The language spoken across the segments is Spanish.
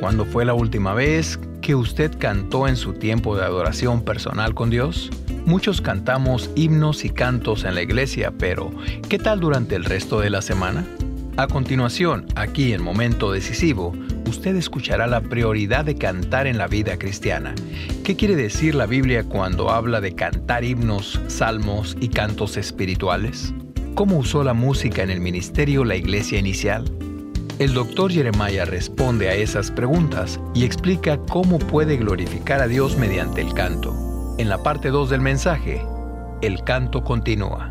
cuándo fue la última vez que usted cantó en su tiempo de adoración personal con Dios? Muchos cantamos himnos y cantos en la iglesia, pero ¿qué tal durante el resto de la semana? A continuación, aquí en Momento Decisivo, usted escuchará la prioridad de cantar en la vida cristiana. ¿Qué quiere decir la Biblia cuando habla de cantar himnos, salmos y cantos espirituales? ¿Cómo usó la música en el ministerio la iglesia inicial? El Dr. Jeremiah responde a esas preguntas y explica cómo puede glorificar a Dios mediante el canto. En la parte 2 del mensaje, el canto continúa.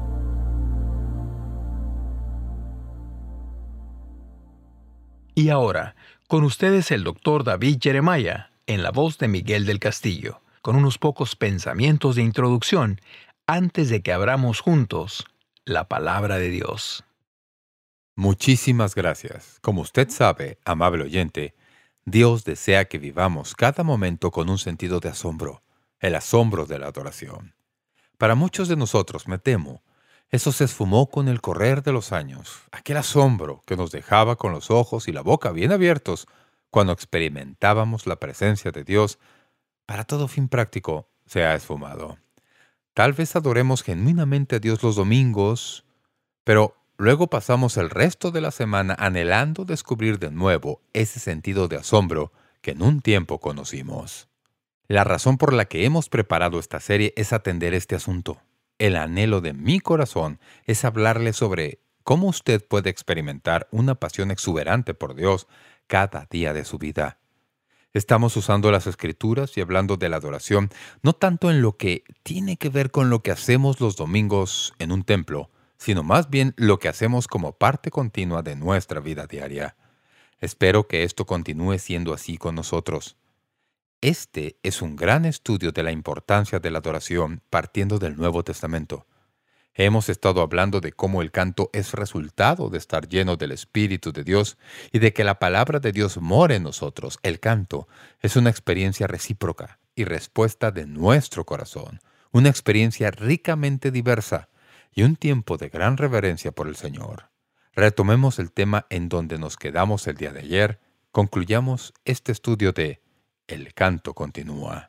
Y ahora, con ustedes el Dr. David Jeremiah, en la voz de Miguel del Castillo, con unos pocos pensamientos de introducción antes de que abramos juntos la palabra de Dios. Muchísimas gracias. Como usted sabe, amable oyente, Dios desea que vivamos cada momento con un sentido de asombro, el asombro de la adoración. Para muchos de nosotros, me temo, eso se esfumó con el correr de los años. Aquel asombro que nos dejaba con los ojos y la boca bien abiertos cuando experimentábamos la presencia de Dios, para todo fin práctico, se ha esfumado. Tal vez adoremos genuinamente a Dios los domingos, pero luego pasamos el resto de la semana anhelando descubrir de nuevo ese sentido de asombro que en un tiempo conocimos. La razón por la que hemos preparado esta serie es atender este asunto. El anhelo de mi corazón es hablarle sobre cómo usted puede experimentar una pasión exuberante por Dios cada día de su vida. Estamos usando las Escrituras y hablando de la adoración, no tanto en lo que tiene que ver con lo que hacemos los domingos en un templo, sino más bien lo que hacemos como parte continua de nuestra vida diaria. Espero que esto continúe siendo así con nosotros. Este es un gran estudio de la importancia de la adoración partiendo del Nuevo Testamento. Hemos estado hablando de cómo el canto es resultado de estar lleno del Espíritu de Dios y de que la palabra de Dios mora en nosotros. El canto es una experiencia recíproca y respuesta de nuestro corazón, una experiencia ricamente diversa y un tiempo de gran reverencia por el Señor. Retomemos el tema en donde nos quedamos el día de ayer. Concluyamos este estudio de El canto continúa.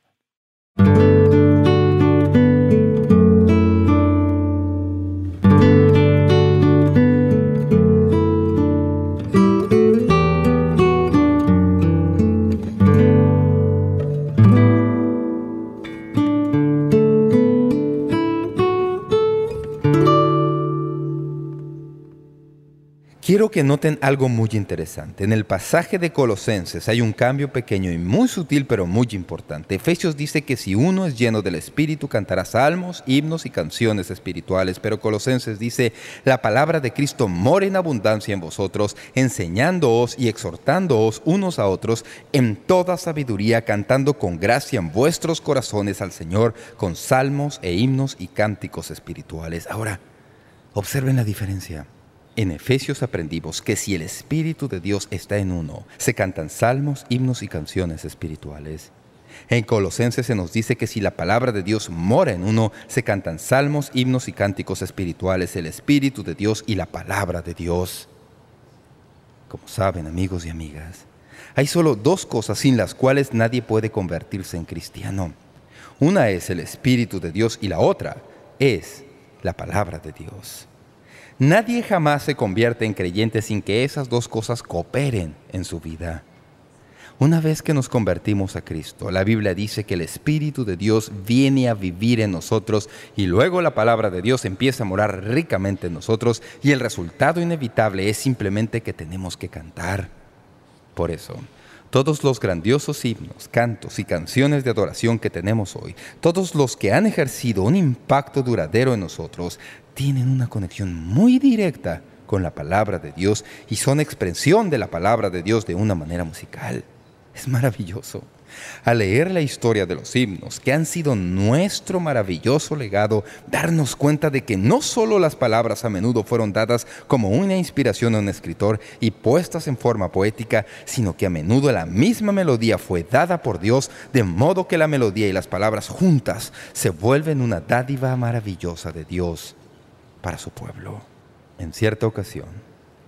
Quiero que noten algo muy interesante. En el pasaje de Colosenses hay un cambio pequeño y muy sutil, pero muy importante. Efesios dice que si uno es lleno del Espíritu, cantará salmos, himnos y canciones espirituales. Pero Colosenses dice, la palabra de Cristo mora en abundancia en vosotros, enseñándoos y exhortándoos unos a otros en toda sabiduría, cantando con gracia en vuestros corazones al Señor, con salmos e himnos y cánticos espirituales. Ahora, observen la diferencia. En Efesios aprendimos que si el Espíritu de Dios está en uno, se cantan salmos, himnos y canciones espirituales. En Colosenses se nos dice que si la palabra de Dios mora en uno, se cantan salmos, himnos y cánticos espirituales, el Espíritu de Dios y la palabra de Dios. Como saben, amigos y amigas, hay solo dos cosas sin las cuales nadie puede convertirse en cristiano. Una es el Espíritu de Dios y la otra es la palabra de Dios. Nadie jamás se convierte en creyente sin que esas dos cosas cooperen en su vida. Una vez que nos convertimos a Cristo, la Biblia dice que el Espíritu de Dios viene a vivir en nosotros y luego la palabra de Dios empieza a morar ricamente en nosotros y el resultado inevitable es simplemente que tenemos que cantar. Por eso, todos los grandiosos himnos, cantos y canciones de adoración que tenemos hoy, todos los que han ejercido un impacto duradero en nosotros, tienen una conexión muy directa con la palabra de Dios y son expresión de la palabra de Dios de una manera musical. Es maravilloso. Al leer la historia de los himnos, que han sido nuestro maravilloso legado, darnos cuenta de que no solo las palabras a menudo fueron dadas como una inspiración a un escritor y puestas en forma poética, sino que a menudo la misma melodía fue dada por Dios, de modo que la melodía y las palabras juntas se vuelven una dádiva maravillosa de Dios para su pueblo. En cierta ocasión,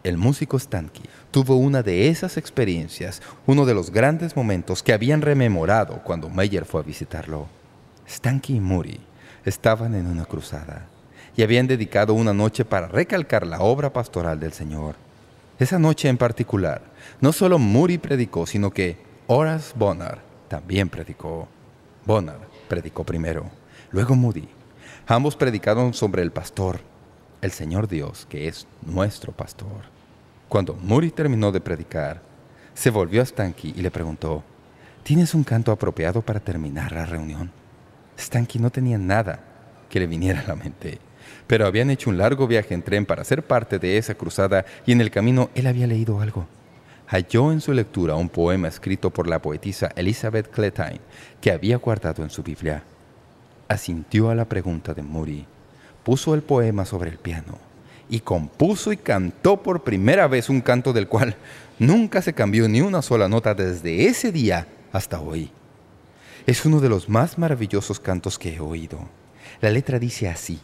el músico Stanky, tuvo una de esas experiencias, uno de los grandes momentos que habían rememorado cuando Meyer fue a visitarlo. Stanky y Moody estaban en una cruzada y habían dedicado una noche para recalcar la obra pastoral del Señor. Esa noche en particular, no solo Moody predicó, sino que Horace Bonar también predicó. Bonar predicó primero, luego Moody. Ambos predicaron sobre el pastor, el Señor Dios, que es nuestro pastor. Cuando Moody terminó de predicar, se volvió a Stanky y le preguntó, ¿tienes un canto apropiado para terminar la reunión? Stanky no tenía nada que le viniera a la mente, pero habían hecho un largo viaje en tren para ser parte de esa cruzada y en el camino él había leído algo. Halló en su lectura un poema escrito por la poetisa Elizabeth Cletine que había guardado en su Biblia. Asintió a la pregunta de Moody, puso el poema sobre el piano y compuso y cantó por primera vez un canto del cual nunca se cambió ni una sola nota desde ese día hasta hoy. Es uno de los más maravillosos cantos que he oído. La letra dice así: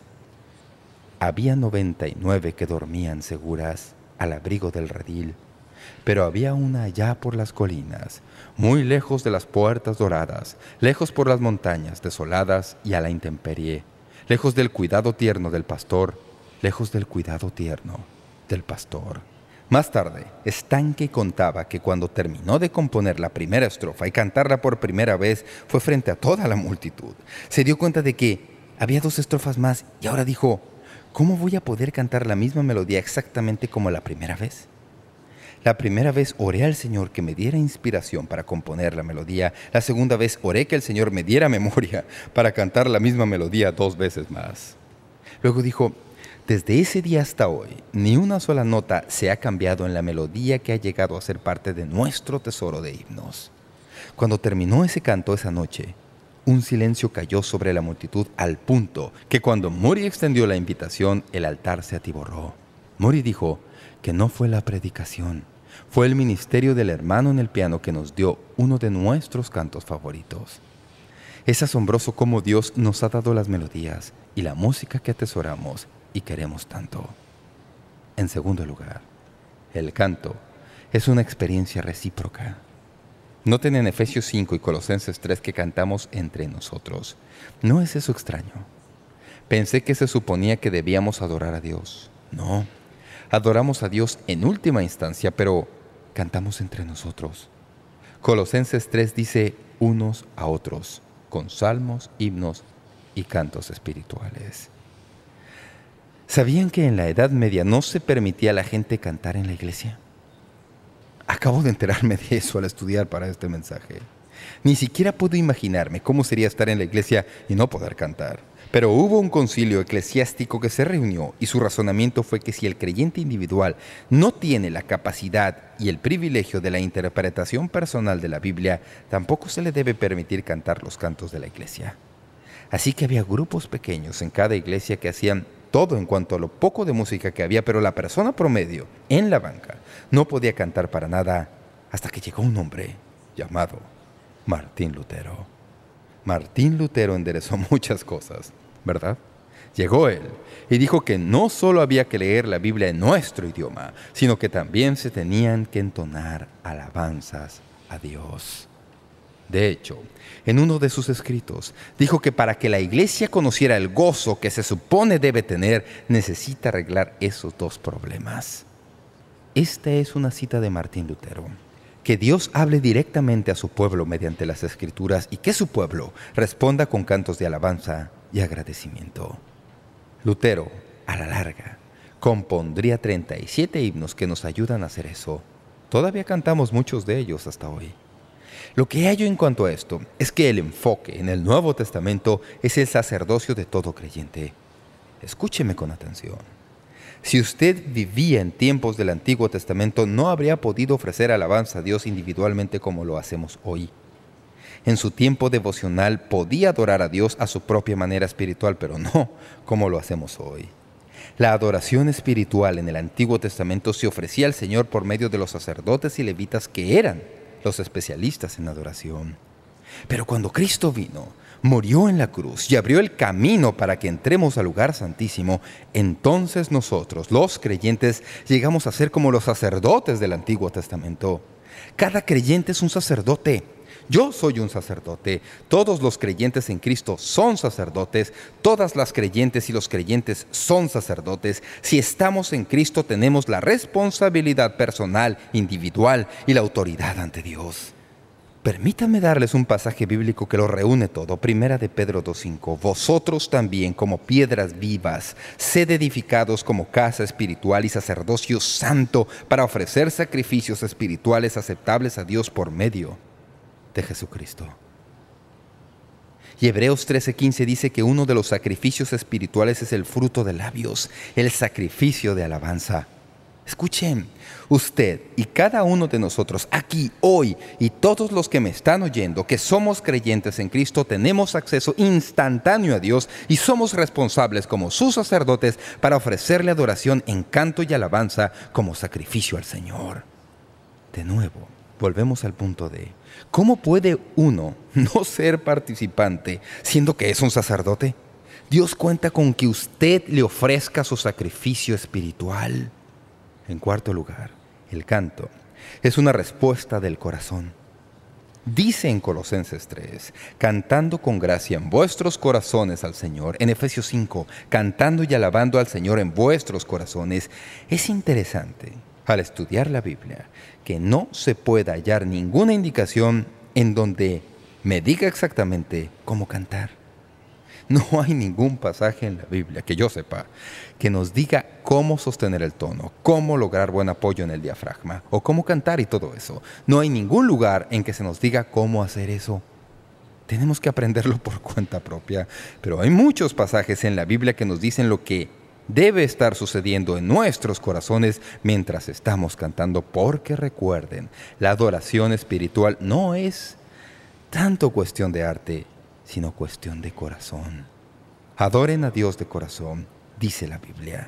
había 99 que dormían seguras al abrigo del redil, pero había una allá por las colinas, muy lejos de las puertas doradas, lejos por las montañas desoladas y a la intemperie, lejos del cuidado tierno del pastor, lejos del cuidado tierno del pastor. Más tarde, Stanky contaba que cuando terminó de componer la primera estrofa y cantarla por primera vez fue frente a toda la multitud. Se dio cuenta de que había 2 estrofas más y ahora dijo, ¿cómo voy a poder cantar la misma melodía exactamente como la primera vez? La primera vez oré al Señor que me diera inspiración para componer la melodía. La segunda vez oré que el Señor me diera memoria para cantar la misma melodía 2 veces más. Luego dijo, desde ese día hasta hoy, ni una sola nota se ha cambiado en la melodía que ha llegado a ser parte de nuestro tesoro de himnos. Cuando terminó ese canto esa noche, un silencio cayó sobre la multitud al punto que cuando Moody extendió la invitación, el altar se atiborró. Moody dijo que no fue la predicación, fue el ministerio del hermano en el piano que nos dio uno de nuestros cantos favoritos. Es asombroso cómo Dios nos ha dado las melodías y la música que atesoramos y queremos tanto. En segundo lugar, el canto es una experiencia recíproca. Noten en Efesios 5 y Colosenses 3 que cantamos entre nosotros. ¿No es eso extraño? Pensé que se suponía que debíamos adorar a Dios. No, adoramos a Dios en última instancia, pero cantamos entre nosotros. Colosenses 3 dice unos a otros, con salmos, himnos y cantos espirituales. ¿Sabían que en la Edad Media no se permitía a la gente cantar en la iglesia? Acabo de enterarme de eso al estudiar para este mensaje. Ni siquiera puedo imaginarme cómo sería estar en la iglesia y no poder cantar. Pero hubo un concilio eclesiástico que se reunió y su razonamiento fue que si el creyente individual no tiene la capacidad y el privilegio de la interpretación personal de la Biblia, tampoco se le debe permitir cantar los cantos de la iglesia. Así que había grupos pequeños en cada iglesia que hacían todo en cuanto a lo poco de música que había, pero la persona promedio en la banca no podía cantar para nada hasta que llegó un hombre llamado Martín Lutero. Martín Lutero enderezó muchas cosas, ¿verdad? Llegó él y dijo que no solo había que leer la Biblia en nuestro idioma, sino que también se tenían que entonar alabanzas a Dios. De hecho, en uno de sus escritos, dijo que para que la iglesia conociera el gozo que se supone debe tener, necesita arreglar esos 2 problemas. Esta es una cita de Martín Lutero. Que Dios hable directamente a su pueblo mediante las Escrituras y que su pueblo responda con cantos de alabanza y agradecimiento. Lutero, a la larga, compondría 37 himnos que nos ayudan a hacer eso. Todavía cantamos muchos de ellos hasta hoy. Lo que hallo en cuanto a esto es que el enfoque en el Nuevo Testamento es el sacerdocio de todo creyente. Escúcheme con atención. Si usted vivía en tiempos del Antiguo Testamento, no habría podido ofrecer alabanza a Dios individualmente como lo hacemos hoy. En su tiempo devocional podía adorar a Dios a su propia manera espiritual, pero no como lo hacemos hoy. La adoración espiritual en el Antiguo Testamento se ofrecía al Señor por medio de los sacerdotes y levitas que eran los especialistas en adoración. Pero cuando Cristo vino, murió en la cruz y abrió el camino para que entremos al lugar santísimo, entonces nosotros, los creyentes, llegamos a ser como los sacerdotes del Antiguo Testamento. Cada creyente es un sacerdote. Yo soy un sacerdote. Todos los creyentes en Cristo son sacerdotes. Todas las creyentes y los creyentes son sacerdotes. Si estamos en Cristo, tenemos la responsabilidad personal, individual y la autoridad ante Dios. Permítanme darles un pasaje bíblico que lo reúne todo. Primera de Pedro 2:5. Vosotros también, como piedras vivas, sed edificados como casa espiritual y sacerdocio santo para ofrecer sacrificios espirituales aceptables a Dios por medio de Jesucristo. Y Hebreos 13:15 dice que uno de los sacrificios espirituales es el fruto de labios, el sacrificio de alabanza. Escuchen, usted y cada uno de nosotros aquí, hoy, y todos los que me están oyendo, que somos creyentes en Cristo, tenemos acceso instantáneo a Dios y somos responsables como sus sacerdotes para ofrecerle adoración en canto y alabanza como sacrificio al Señor. De nuevo, volvemos al punto de ¿cómo puede uno no ser participante siendo que es un sacerdote? Dios cuenta con que usted le ofrezca su sacrificio espiritual. En cuarto lugar, el canto es una respuesta del corazón. Dice en Colosenses 3, cantando con gracia en vuestros corazones al Señor. En Efesios 5, cantando y alabando al Señor en vuestros corazones. Es interesante, al estudiar la Biblia, que no se pueda hallar ninguna indicación en donde me diga exactamente cómo cantar. No hay ningún pasaje en la Biblia, que yo sepa, que nos diga cómo sostener el tono, cómo lograr buen apoyo en el diafragma, o cómo cantar y todo eso. No hay ningún lugar en que se nos diga cómo hacer eso. Tenemos que aprenderlo por cuenta propia, pero hay muchos pasajes en la Biblia que nos dicen lo que debe estar sucediendo en nuestros corazones mientras estamos cantando, porque recuerden, la adoración espiritual no es tanto cuestión de arte, sino cuestión de corazón. Adoren a Dios de corazón, dice la Biblia.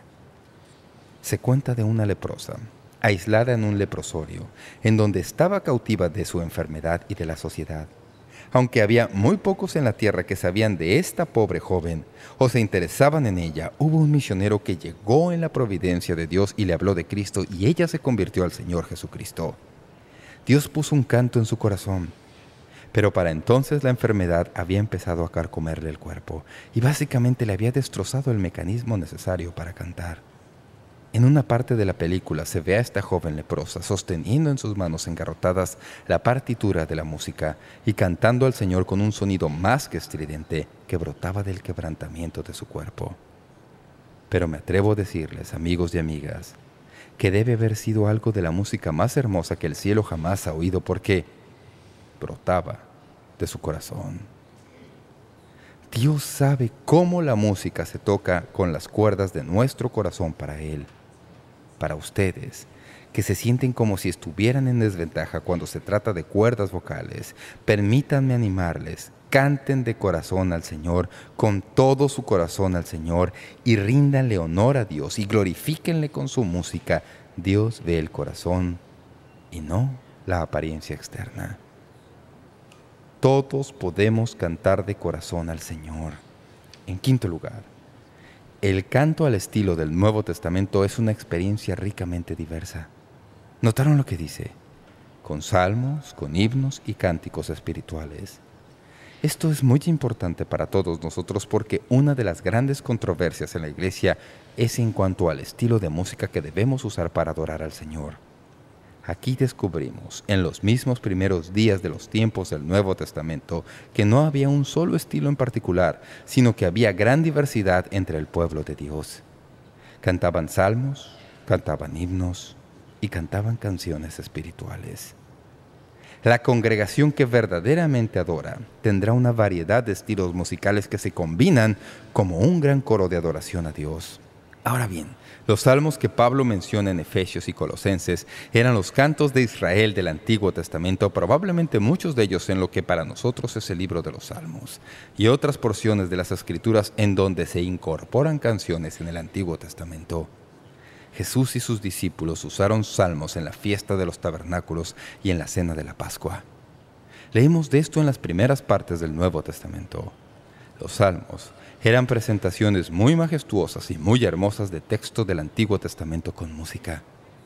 Se cuenta de una leprosa, aislada en un leprosorio, en donde estaba cautiva de su enfermedad y de la sociedad. Aunque había muy pocos en la tierra que sabían de esta pobre joven o se interesaban en ella, hubo un misionero que llegó en la providencia de Dios y le habló de Cristo, y ella se convirtió al Señor Jesucristo. Dios puso un canto en su corazón, pero para entonces la enfermedad había empezado a carcomerle el cuerpo y básicamente le había destrozado el mecanismo necesario para cantar. En una parte de la película se ve a esta joven leprosa sosteniendo en sus manos engarrotadas la partitura de la música y cantando al Señor con un sonido más que estridente que brotaba del quebrantamiento de su cuerpo. Pero me atrevo a decirles, amigos y amigas, que debe haber sido algo de la música más hermosa que el cielo jamás ha oído, porque brotaba de su corazón. Dios sabe cómo la música se toca con las cuerdas de nuestro corazón para Él. Para ustedes, que se sienten como si estuvieran en desventaja cuando se trata de cuerdas vocales, permítanme animarles. Canten de corazón al Señor, con todo su corazón al Señor, y ríndanle honor a Dios y glorifíquenle con su música. Dios ve el corazón y no la apariencia externa. Todos podemos cantar de corazón al Señor. En quinto lugar, el canto al estilo del Nuevo Testamento es una experiencia ricamente diversa. ¿Notaron lo que dice? Con salmos, con himnos y cánticos espirituales. Esto es muy importante para todos nosotros porque una de las grandes controversias en la Iglesia es en cuanto al estilo de música que debemos usar para adorar al Señor. Aquí descubrimos, en los mismos primeros días de los tiempos del Nuevo Testamento, que no había un solo estilo en particular, sino que había gran diversidad entre el pueblo de Dios. Cantaban salmos, cantaban himnos y cantaban canciones espirituales. La congregación que verdaderamente adora tendrá una variedad de estilos musicales que se combinan como un gran coro de adoración a Dios. Ahora bien, los salmos que Pablo menciona en Efesios y Colosenses eran los cantos de Israel del Antiguo Testamento, probablemente muchos de ellos en lo que para nosotros es el libro de los Salmos, y otras porciones de las Escrituras en donde se incorporan canciones en el Antiguo Testamento. Jesús y sus discípulos usaron salmos en la fiesta de los tabernáculos y en la cena de la Pascua. Leímos de esto en las primeras partes del Nuevo Testamento. Los salmos eran presentaciones muy majestuosas y muy hermosas de textos del Antiguo Testamento con música.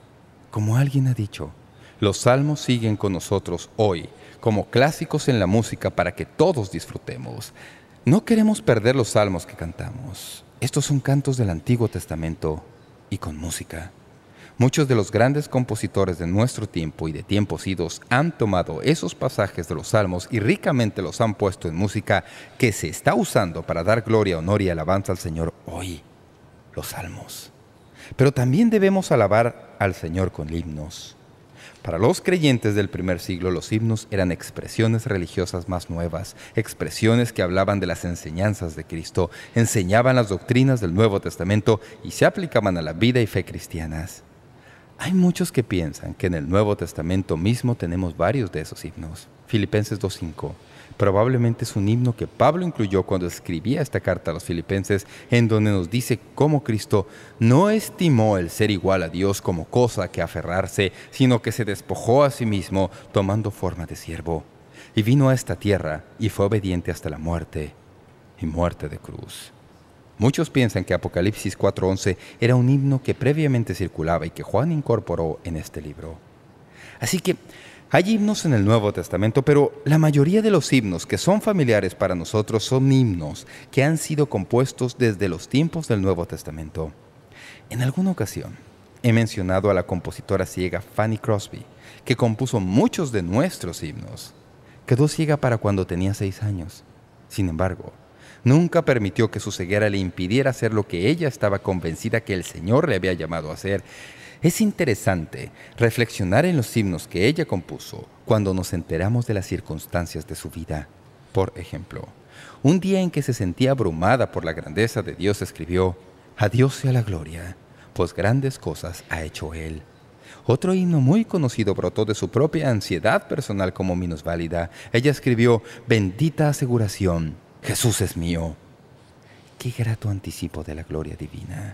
Como alguien ha dicho, los salmos siguen con nosotros hoy como clásicos en la música para que todos disfrutemos. No queremos perder los salmos que cantamos. Estos son cantos del Antiguo Testamento y con música. Muchos de los grandes compositores de nuestro tiempo y de tiempos idos han tomado esos pasajes de los salmos y ricamente los han puesto en música que se está usando para dar gloria, honor y alabanza al Señor hoy, los salmos. Pero también debemos alabar al Señor con himnos. Para los creyentes del primer siglo, los himnos eran expresiones religiosas más nuevas, expresiones que hablaban de las enseñanzas de Cristo, enseñaban las doctrinas del Nuevo Testamento y se aplicaban a la vida y fe cristianas. Hay muchos que piensan que en el Nuevo Testamento mismo tenemos varios de esos himnos. Filipenses 2:5 probablemente es un himno que Pablo incluyó cuando escribía esta carta a los filipenses, en donde nos dice cómo Cristo no estimó el ser igual a Dios como cosa que aferrarse, sino que se despojó a sí mismo, tomando forma de siervo. Y vino a esta tierra y fue obediente hasta la muerte, y muerte de cruz. Muchos piensan que Apocalipsis 4:11 era un himno que previamente circulaba y que Juan incorporó en este libro. Así que hay himnos en el Nuevo Testamento, pero la mayoría de los himnos que son familiares para nosotros son himnos que han sido compuestos desde los tiempos del Nuevo Testamento. En alguna ocasión he mencionado a la compositora ciega Fanny Crosby, que compuso muchos de nuestros himnos. Quedó ciega para cuando tenía 6 años. Sin embargo, nunca permitió que su ceguera le impidiera hacer lo que ella estaba convencida que el Señor le había llamado a hacer. Es interesante reflexionar en los himnos que ella compuso cuando nos enteramos de las circunstancias de su vida. Por ejemplo, un día en que se sentía abrumada por la grandeza de Dios, escribió: «A Dios sea la gloria, pues grandes cosas ha hecho Él». Otro himno muy conocido brotó de su propia ansiedad personal como minusválida. Ella escribió: «Bendita aseguración, Jesús es mío». ¡Qué grato anticipo de la gloria divina!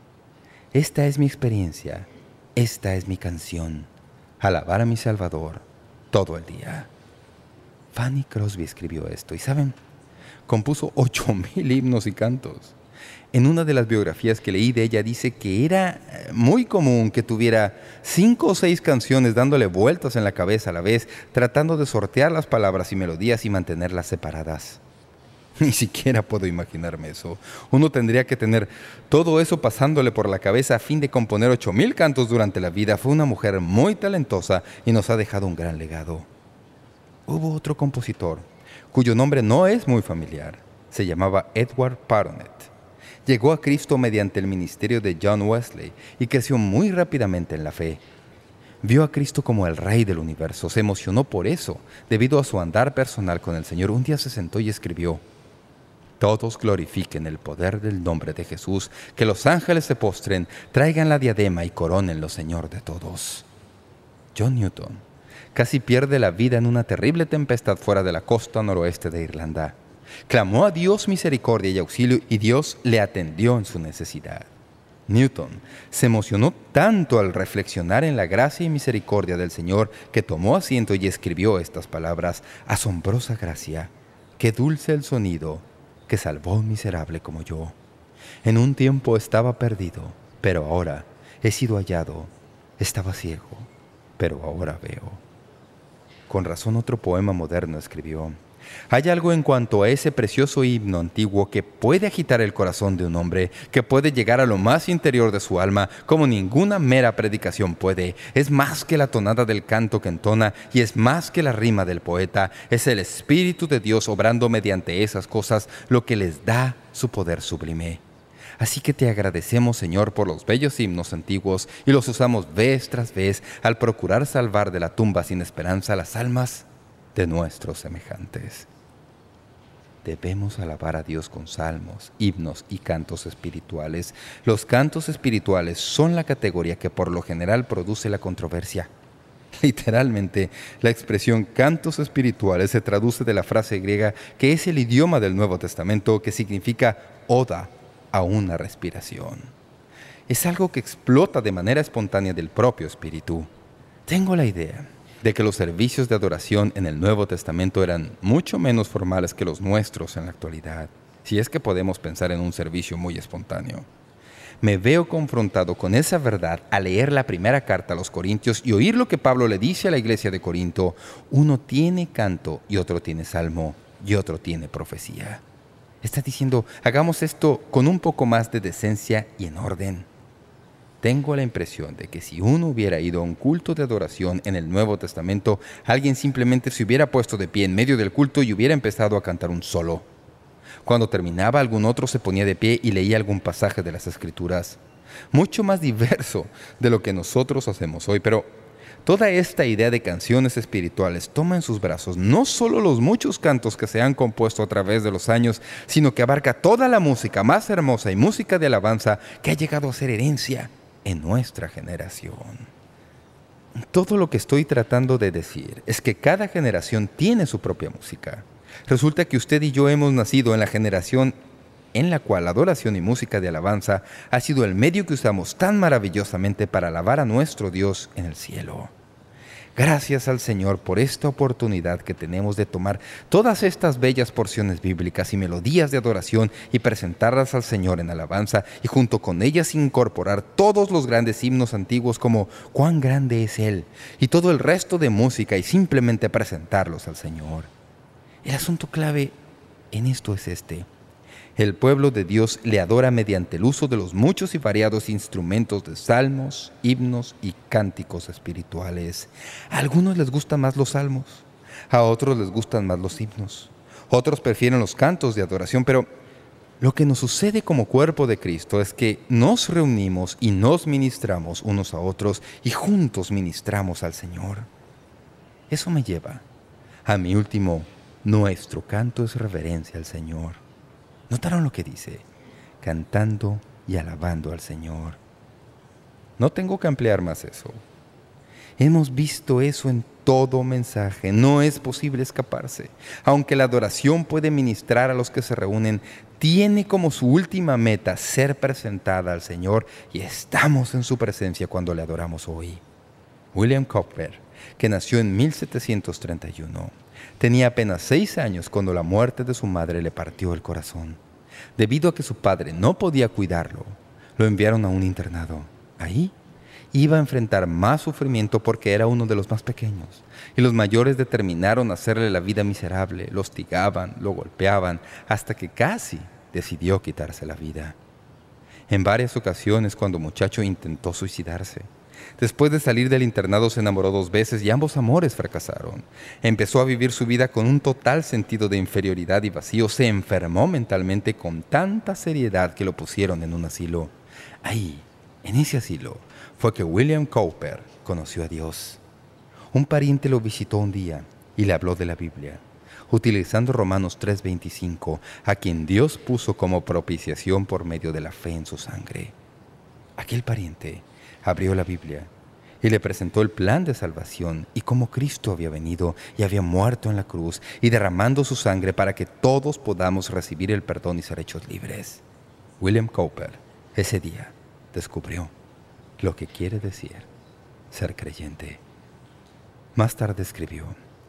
Esta es mi experiencia, esta es mi canción, alabar a mi Salvador todo el día. Fanny Crosby escribió esto y, ¿saben?, compuso 8,000 himnos y cantos. En una de las biografías que leí de ella dice que era muy común que tuviera 5 o 6 canciones dándole vueltas en la cabeza a la vez, tratando de sortear las palabras y melodías y mantenerlas separadas. Ni siquiera puedo imaginarme eso. Uno tendría que tener todo eso pasándole por la cabeza a fin de componer 8,000 cantos durante la vida. Fue una mujer muy talentosa y nos ha dejado un gran legado. Hubo otro compositor, cuyo nombre no es muy familiar. Se llamaba Edward Paronet. Llegó a Cristo mediante el ministerio de John Wesley y creció muy rápidamente en la fe. Vio a Cristo como el Rey del universo. Se emocionó por eso, debido a su andar personal con el Señor. Un día se sentó y escribió: «Todos glorifiquen el poder del nombre de Jesús, que los ángeles se postren, traigan la diadema y corónenlo Señor de todos». John Newton casi pierde la vida en una terrible tempestad fuera de la costa noroeste de Irlanda. Clamó a Dios misericordia y auxilio y Dios le atendió en su necesidad. Newton se emocionó tanto al reflexionar en la gracia y misericordia del Señor que tomó asiento y escribió estas palabras: «Asombrosa gracia, qué dulce el sonido que salvó a un miserable como yo. En un tiempo estaba perdido, pero ahora he sido hallado. Estaba ciego, pero ahora veo». Con razón otro poema moderno escribió: «Hay algo en cuanto a ese precioso himno antiguo que puede agitar el corazón de un hombre, que puede llegar a lo más interior de su alma, como ninguna mera predicación puede. Es más que la tonada del canto que entona, y es más que la rima del poeta. Es el Espíritu de Dios obrando mediante esas cosas lo que les da su poder sublime. Así que te agradecemos, Señor, por los bellos himnos antiguos, y los usamos vez tras vez al procurar salvar de la tumba sin esperanza las almas de nuestros semejantes». Debemos alabar a Dios con salmos, himnos y cantos espirituales. Los cantos espirituales son la categoría que por lo general produce la controversia. Literalmente, la expresión cantos espirituales se traduce de la frase griega que es el idioma del Nuevo Testamento, que significa oda a una respiración. Es algo que explota de manera espontánea del propio espíritu. Tengo la idea de que los servicios de adoración en el Nuevo Testamento eran mucho menos formales que los nuestros en la actualidad. si es que podemos pensar en un servicio muy espontáneo. Me veo confrontado con esa verdad al leer la primera carta a los Corintios y oír lo que Pablo le dice a la iglesia de Corinto. Uno tiene canto y otro tiene salmo y otro tiene profecía. Está diciendo, hagamos esto con un poco más de decencia y en orden. Tengo la impresión de que si uno hubiera ido a un culto de adoración en el Nuevo Testamento, alguien simplemente se hubiera puesto de pie en medio del culto y hubiera empezado a cantar un solo. Cuando terminaba, algún otro se ponía de pie y leía algún pasaje de las Escrituras. Mucho más diverso de lo que nosotros hacemos hoy, pero toda esta idea de canciones espirituales toma en sus brazos no solo los muchos cantos que se han compuesto a través de los años, sino que abarca toda la música más hermosa y música de alabanza que ha llegado a ser herencia en nuestra generación. Todo lo que estoy tratando de decir es que cada generación tiene su propia música. Resulta que usted y yo hemos nacido en la generación en la cual la adoración y música de alabanza ha sido el medio que usamos tan maravillosamente para alabar a nuestro Dios en el cielo. Gracias al Señor por esta oportunidad que tenemos de tomar todas estas bellas porciones bíblicas y melodías de adoración y presentarlas al Señor en alabanza y junto con ellas incorporar todos los grandes himnos antiguos como «Cuán grande es Él» y todo el resto de música y simplemente presentarlos al Señor. El asunto clave en esto es este. El pueblo de Dios le adora mediante el uso de los muchos y variados instrumentos de salmos, himnos y cánticos espirituales. A algunos les gustan más los salmos, a otros les gustan más los himnos. Otros prefieren los cantos de adoración, pero lo que nos sucede como cuerpo de Cristo es que nos reunimos y nos ministramos unos a otros y juntos ministramos al Señor. Eso me lleva a mi último: nuestro canto es reverencia al Señor. ¿Notaron lo que dice? Cantando y alabando al Señor. No tengo que ampliar más eso. Hemos visto eso en todo mensaje. No es posible escaparse. Aunque la adoración puede ministrar a los que se reúnen, tiene como su última meta ser presentada al Señor, y estamos en su presencia cuando le adoramos hoy. William Cowper, que nació en 1731, tenía apenas 6 años cuando la muerte de su madre le partió el corazón. Debido a que su padre no podía cuidarlo, lo enviaron a un internado. Ahí iba a enfrentar más sufrimiento porque era uno de los más pequeños, y los mayores determinaron hacerle la vida miserable, lo hostigaban, lo golpeaban, hasta que casi decidió quitarse la vida. En varias ocasiones, cuando muchacho intentó suicidarse. Después de salir del internado se enamoró 2 veces y ambos amores fracasaron. Empezó a vivir su vida con un total sentido de inferioridad y vacío. Se enfermó mentalmente con tanta seriedad que lo pusieron en un asilo. Ahí, en ese asilo, fue que William Cowper conoció a Dios. Un pariente lo visitó un día y le habló de la Biblia, utilizando Romanos 3:25, a quien Dios puso como propiciación por medio de la fe en su sangre. Aquel pariente abrió la Biblia y le presentó el plan de salvación y cómo Cristo había venido y había muerto en la cruz y derramando su sangre para que todos podamos recibir el perdón y ser hechos libres. William Cowper ese día descubrió lo que quiere decir ser creyente. Más tarde escribió: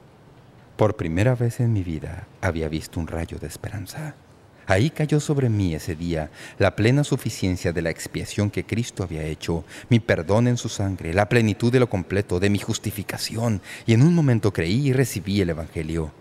«Por primera vez en mi vida había visto un rayo de esperanza. Ahí cayó sobre mí ese día la plena suficiencia de la expiación que Cristo había hecho, mi perdón en su sangre, la plenitud de lo completo de mi justificación, y en un momento creí y recibí el Evangelio».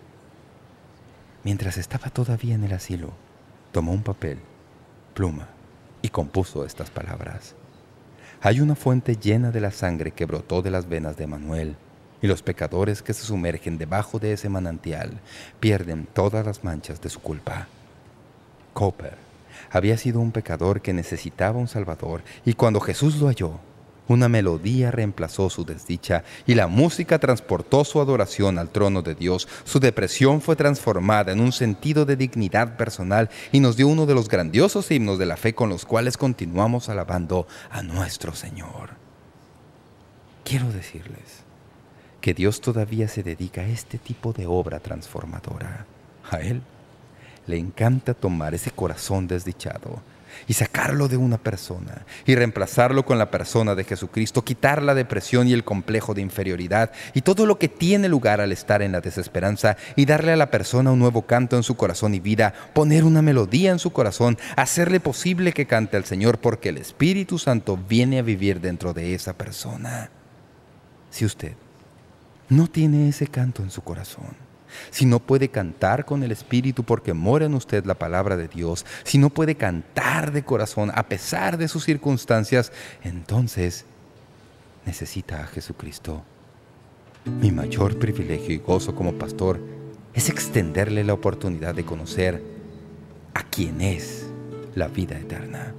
Mientras estaba todavía en el asilo, tomó un papel, pluma, y compuso estas palabras: «Hay una fuente llena de la sangre que brotó de las venas de Emanuel, y los pecadores que se sumergen debajo de ese manantial pierden todas las manchas de su culpa». Cowper había sido un pecador que necesitaba un Salvador, y cuando Jesús lo halló, una melodía reemplazó su desdicha y la música transportó su adoración al trono de Dios. Su depresión fue transformada en un sentido de dignidad personal y nos dio uno de los grandiosos himnos de la fe con los cuales continuamos alabando a nuestro Señor. Quiero decirles que Dios todavía se dedica a este tipo de obra transformadora. A Él le encanta tomar ese corazón desdichado, y sacarlo de una persona y reemplazarlo con la persona de Jesucristo, quitar la depresión y el complejo de inferioridad y todo lo que tiene lugar al estar en la desesperanza y darle a la persona un nuevo canto en su corazón y vida, poner una melodía en su corazón, hacerle posible que cante al Señor porque el Espíritu Santo viene a vivir dentro de esa persona. Si usted no tiene ese canto en su corazón, si no puede cantar con el Espíritu porque mora en usted la palabra de Dios, si no puede cantar de corazón a pesar de sus circunstancias, entonces necesita a Jesucristo. Mi mayor privilegio y gozo como pastor es extenderle la oportunidad de conocer a quien es la vida eterna.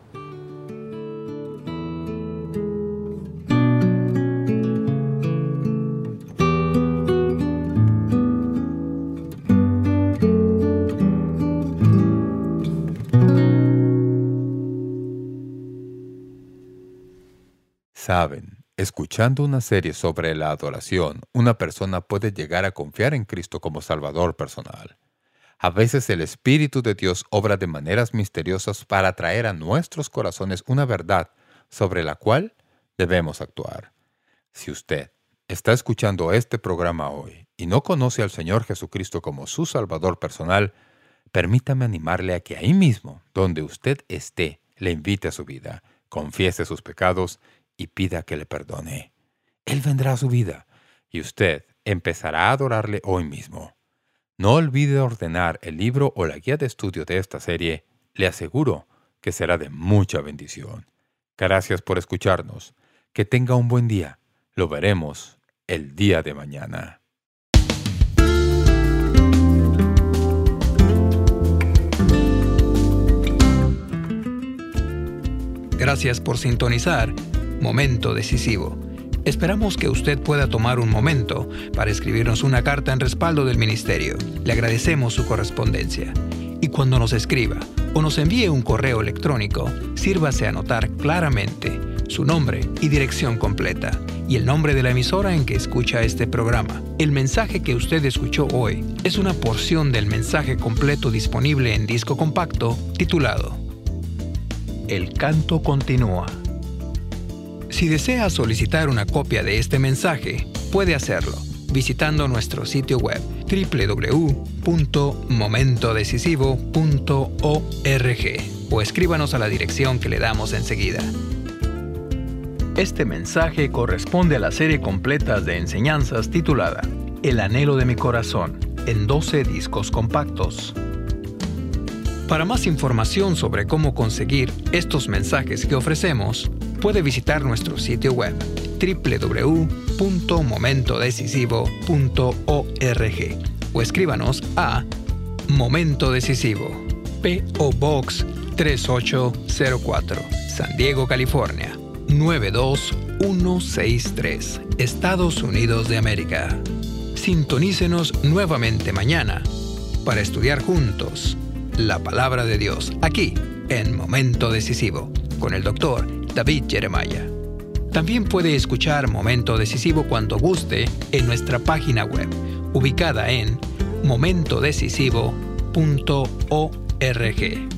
Saben, escuchando una serie sobre la adoración, una persona puede llegar a confiar en Cristo como Salvador personal. A veces el Espíritu de Dios obra de maneras misteriosas para traer a nuestros corazones una verdad sobre la cual debemos actuar. Si usted está escuchando este programa hoy y no conoce al Señor Jesucristo como su Salvador personal, permítame animarle a que ahí mismo, donde usted esté, le invite a su vida, confiese sus pecados y pida que le perdone. Él vendrá a su vida y usted empezará a adorarle hoy mismo. No olvide ordenar el libro o la guía de estudio de esta serie. Le aseguro que será de mucha bendición. Gracias por escucharnos. Que tenga un buen día. Lo veremos el día de mañana. Gracias por sintonizar Momento Decisivo. Esperamos que usted pueda tomar un momento para escribirnos una carta en respaldo del ministerio. Le agradecemos su correspondencia. Y cuando nos escriba o nos envíe un correo electrónico, sírvase a anotar claramente su nombre y dirección completa y el nombre de la emisora en que escucha este programa. El mensaje que usted escuchó hoy es una porción del mensaje completo disponible en disco compacto titulado El canto continúa. Si desea solicitar una copia de este mensaje, puede hacerlo visitando nuestro sitio web www.momentodecisivo.org o escríbanos a la dirección que le damos enseguida. Este mensaje corresponde a la serie completa de enseñanzas titulada El anhelo de mi corazón, en 12 discos compactos. Para más información sobre cómo conseguir estos mensajes que ofrecemos, puede visitar nuestro sitio web www.momentodecisivo.org o escríbanos a Momento Decisivo, P.O. Box 3804, San Diego, California 92163, Estados Unidos de América. Sintonícenos nuevamente mañana para estudiar juntos la Palabra de Dios aquí en Momento Decisivo con el Dr. David Jeremiah. También puede escuchar Momento Decisivo cuando guste en nuestra página web, ubicada en momentodecisivo.org.